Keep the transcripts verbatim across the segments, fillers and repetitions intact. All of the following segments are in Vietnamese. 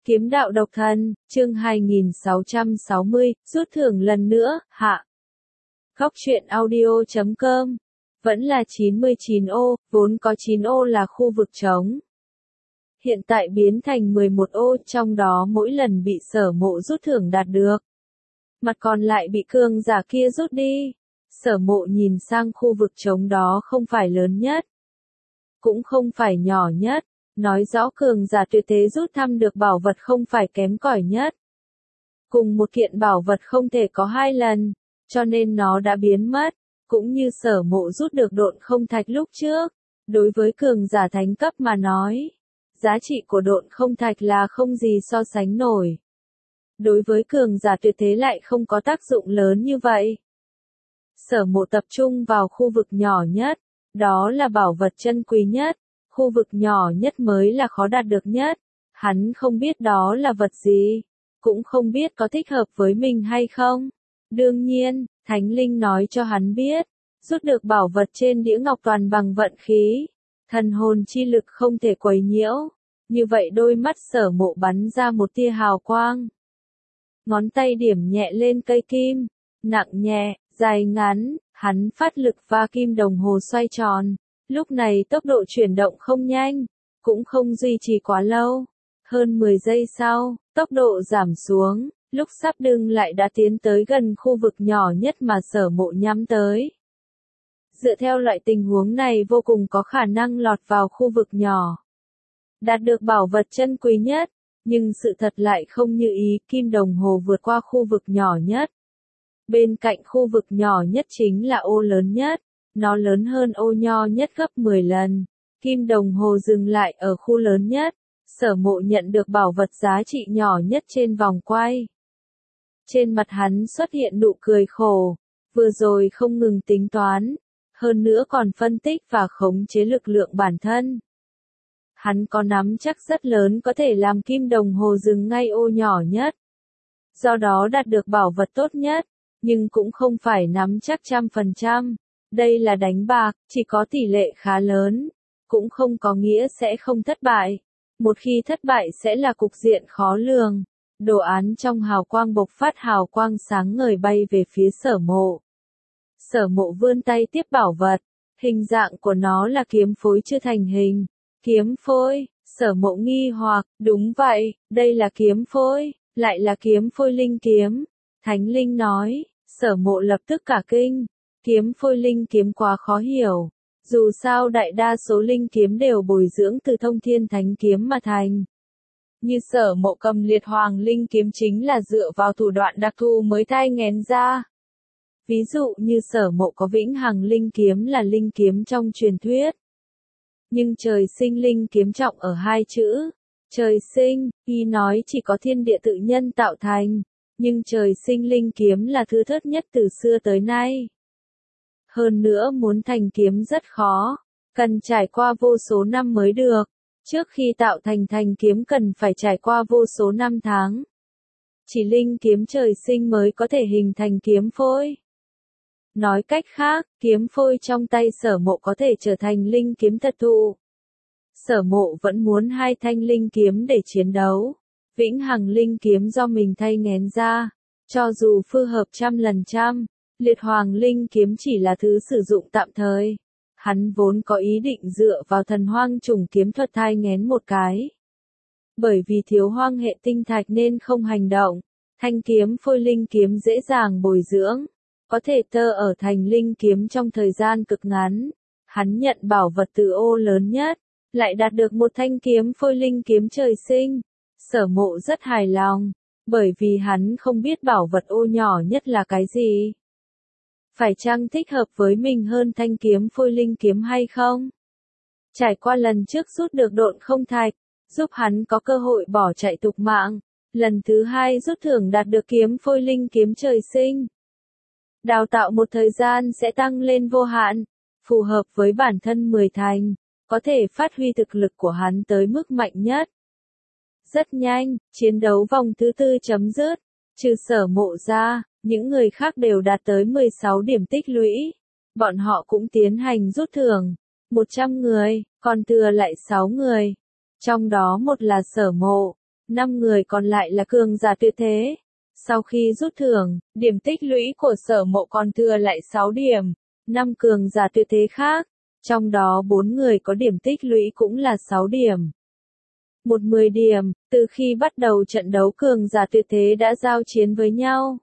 Kiếm đạo độc thân, chương hai nghìn sáu trăm sáu mươi, rút thưởng lần nữa, hạ. Góc truyện audio chấm com. Vẫn là chín mươi chín ô, vốn có chín ô là khu vực trống. Hiện tại biến thành mười một ô, trong đó mỗi lần bị Sở Mộ rút thưởng đạt được. Mặt còn lại bị cường giả kia rút đi. Sở Mộ nhìn sang khu vực trống đó không phải lớn nhất. Cũng không phải nhỏ nhất. Nói rõ cường giả tuyệt thế rút thăm được bảo vật không phải kém cỏi nhất. Cùng một kiện bảo vật không thể có hai lần, cho nên nó đã biến mất, cũng như Sở Mộ rút được độn không thạch lúc trước. Đối với cường giả thánh cấp mà nói, giá trị của độn không thạch là không gì so sánh nổi. Đối với cường giả tuyệt thế lại không có tác dụng lớn như vậy. Sở Mộ tập trung vào khu vực nhỏ nhất, đó là bảo vật chân quý nhất. Khu vực nhỏ nhất mới là khó đạt được nhất. Hắn không biết đó là vật gì, cũng không biết có thích hợp với mình hay không. Đương nhiên, Thánh Linh nói cho hắn biết, rút được bảo vật trên đĩa ngọc toàn bằng vận khí. Thần hồn chi lực không thể quấy nhiễu. Như vậy đôi mắt Sở Mộ bắn ra một tia hào quang. Ngón tay điểm nhẹ lên cây kim, nặng nhẹ, dài ngắn, hắn phát lực pha kim đồng hồ xoay tròn. Lúc này tốc độ chuyển động không nhanh, cũng không duy trì quá lâu. Hơn mười giây sau, tốc độ giảm xuống, lúc sắp đưng lại đã tiến tới gần khu vực nhỏ nhất mà Sở Mộ nhắm tới. Dựa theo loại tình huống này vô cùng có khả năng lọt vào khu vực nhỏ. Đạt được bảo vật chân quý nhất, nhưng sự thật lại không như ý, kim đồng hồ vượt qua khu vực nhỏ nhất. Bên cạnh khu vực nhỏ nhất chính là ô lớn nhất. Nó lớn hơn ô nho nhất gấp mười lần. Kim đồng hồ dừng lại ở khu lớn nhất. Sở Mộ nhận được bảo vật giá trị nhỏ nhất trên vòng quay. Trên mặt hắn xuất hiện nụ cười khổ. Vừa rồi không ngừng tính toán. Hơn nữa còn phân tích và khống chế lực lượng bản thân. Hắn có nắm chắc rất lớn có thể làm kim đồng hồ dừng ngay ô nhỏ nhất. Do đó đạt được bảo vật tốt nhất. Nhưng cũng không phải nắm chắc trăm phần trăm. Đây là đánh bạc, chỉ có tỷ lệ khá lớn, cũng không có nghĩa sẽ không thất bại. Một khi thất bại sẽ là cục diện khó lường. Đồ án trong hào quang bộc phát hào quang sáng ngời bay về phía Sở Mộ. Sở Mộ vươn tay tiếp bảo vật, hình dạng của nó là kiếm phối chưa thành hình. Kiếm phôi, Sở Mộ nghi hoặc, đúng vậy, đây là kiếm phôi, lại là kiếm phôi linh kiếm. Thánh Linh nói, Sở Mộ lập tức cả kinh. Kiếm phôi linh kiếm quá khó hiểu. Dù sao đại đa số linh kiếm đều bồi dưỡng từ thông thiên thánh kiếm mà thành. Như Sở Mộ cầm liệt hoàng linh kiếm chính là dựa vào thủ đoạn đặc thù mới thai nghén ra. Ví dụ như Sở Mộ có vĩnh hằng linh kiếm là linh kiếm trong truyền thuyết. Nhưng trời sinh linh kiếm trọng ở hai chữ. Trời sinh, y nói chỉ có thiên địa tự nhân tạo thành. Nhưng trời sinh linh kiếm là thứ thớt nhất từ xưa tới nay. Hơn nữa muốn thành kiếm rất khó, cần trải qua vô số năm mới được. Trước khi tạo thành thành kiếm cần phải trải qua vô số năm tháng. Chỉ linh kiếm trời sinh mới có thể hình thành kiếm phôi. Nói cách khác, kiếm phôi trong tay Sở Mộ có thể trở thành linh kiếm thật thụ. Sở Mộ vẫn muốn hai thanh linh kiếm để chiến đấu. Vĩnh hằng linh kiếm do mình thay nghén ra, cho dù phư hợp trăm lần trăm. Liệt hoàng linh kiếm chỉ là thứ sử dụng tạm thời. Hắn vốn có ý định dựa vào thần hoang trùng kiếm thuật thai nghén một cái. Bởi vì thiếu hoang hệ tinh thạch nên không hành động. Thanh kiếm phôi linh kiếm dễ dàng bồi dưỡng. Có thể tơ ở thành linh kiếm trong thời gian cực ngắn. Hắn nhận bảo vật từ ô lớn nhất. Lại đạt được một thanh kiếm phôi linh kiếm trời sinh. Sở Mộ rất hài lòng. Bởi vì hắn không biết bảo vật ô nhỏ nhất là cái gì. Phải chăng thích hợp với mình hơn thanh kiếm phôi linh kiếm hay không? Trải qua lần trước rút được độn không thạch, giúp hắn có cơ hội bỏ chạy tục mạng. Lần thứ hai rút thưởng đạt được kiếm phôi linh kiếm trời sinh. Đào tạo một thời gian sẽ tăng lên vô hạn, phù hợp với bản thân mười thành, có thể phát huy thực lực của hắn tới mức mạnh nhất. Rất nhanh, chiến đấu vòng thứ tư chấm dứt, trừ Sở Mộ ra. Những người khác đều đạt tới mười sáu điểm tích lũy. Bọn họ cũng tiến hành rút thưởng. một trăm người, còn thừa lại sáu người. Trong đó một là Sở Mộ. năm người còn lại là cường giả tuyệt thế. Sau khi rút thưởng, điểm tích lũy của Sở Mộ còn thừa lại sáu điểm. năm cường giả tuyệt thế khác, trong đó bốn người có điểm tích lũy cũng là sáu điểm. Một mười điểm, từ khi bắt đầu trận đấu cường giả tuyệt thế đã giao chiến với nhau.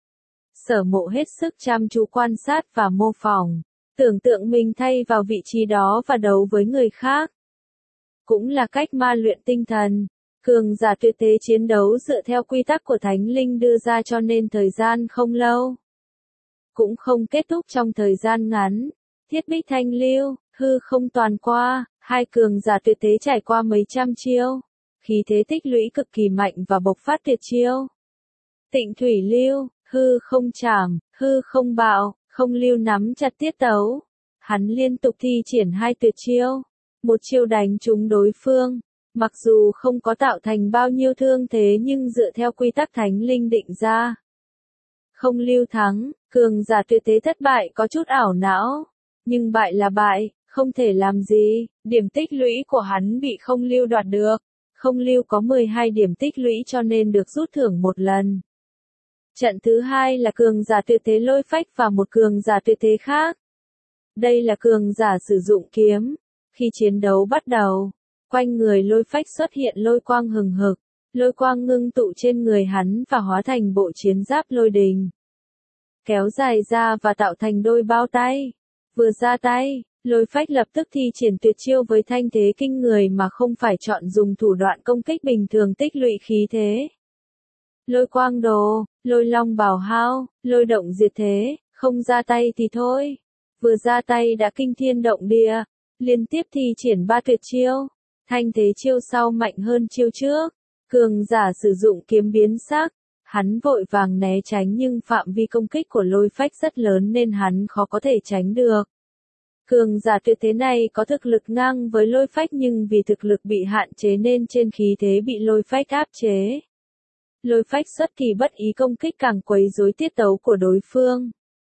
Sở Mộ hết sức chăm chú quan sát và mô phỏng, tưởng tượng mình thay vào vị trí đó và đấu với người khác. Cũng là cách ma luyện tinh thần. Cường giả tuyệt thế chiến đấu dựa theo quy tắc của Thánh Linh đưa ra cho nên thời gian không lâu. Cũng không kết thúc trong thời gian ngắn. Thiết Bích Thanh Lưu, hư không toàn qua, hai cường giả tuyệt thế trải qua mấy trăm chiêu. Khí thế tích lũy cực kỳ mạnh và bộc phát tuyệt chiêu. Tịnh Thủy Lưu, hư không chảm, hư không bạo, không lưu nắm chặt tiết tấu. Hắn liên tục thi triển hai tuyệt chiêu. Một chiêu đánh trúng đối phương. Mặc dù không có tạo thành bao nhiêu thương thế nhưng dựa theo quy tắc Thánh Linh định ra. Không lưu thắng, cường giả tuyệt thế thất bại có chút ảo não. Nhưng bại là bại, không thể làm gì, điểm tích lũy của hắn bị không lưu đoạt được. Không lưu có mười hai điểm tích lũy cho nên được rút thưởng một lần. Trận thứ hai là cường giả tuyệt thế Lôi Phách và một cường giả tuyệt thế khác. Đây là cường giả sử dụng kiếm. Khi chiến đấu bắt đầu, quanh người Lôi Phách xuất hiện lôi quang hừng hực, lôi quang ngưng tụ trên người hắn và hóa thành bộ chiến giáp lôi đình. Kéo dài ra và tạo thành đôi bao tay. Vừa ra tay, Lôi Phách lập tức thi triển tuyệt chiêu với thanh thế kinh người mà không phải chọn dùng thủ đoạn công kích bình thường tích lũy khí thế. Lôi quang đồ, lôi long bảo hao, lôi động diệt thế, không ra tay thì thôi. Vừa ra tay đã kinh thiên động địa, liên tiếp thi triển ba tuyệt chiêu. Thanh thế chiêu sau mạnh hơn chiêu trước. Cường giả sử dụng kiếm biến sắc. Hắn vội vàng né tránh nhưng phạm vi công kích của Lôi Phách rất lớn nên hắn khó có thể tránh được. Cường giả tuyệt thế này có thực lực ngang với Lôi Phách nhưng vì thực lực bị hạn chế nên trên khí thế bị Lôi Phách áp chế. Lôi Phách xuất kỳ bất ý công kích càng quấy rối tiết tấu của đối phương.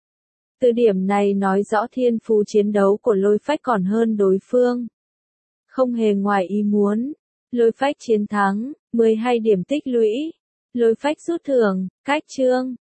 Từ điểm này nói rõ thiên phú chiến đấu của Lôi Phách còn hơn đối phương. Không hề ngoài ý muốn. Lôi Phách chiến thắng, mười hai điểm tích lũy. Lôi Phách rút thưởng, cách chương.